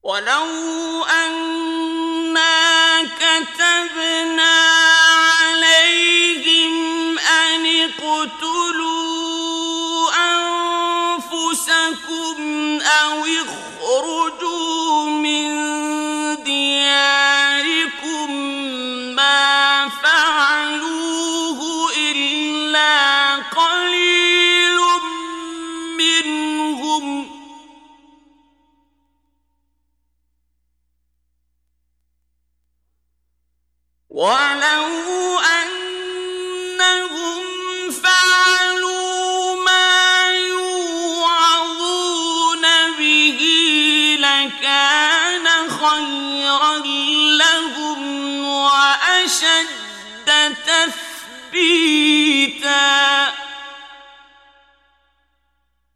وَلَوْ أَنَّا كَتَبْنَا عَلَيْهِمْ أَنِ اقْتُلُوا أَنفُسَكُمْ أَوِ اخْرُجُوا مِن دِيَارِكُم مَّا فَعَلُوهُ إِلَّا قَلِيلٌ مِّنْهُمْ ۖ وَلَوْ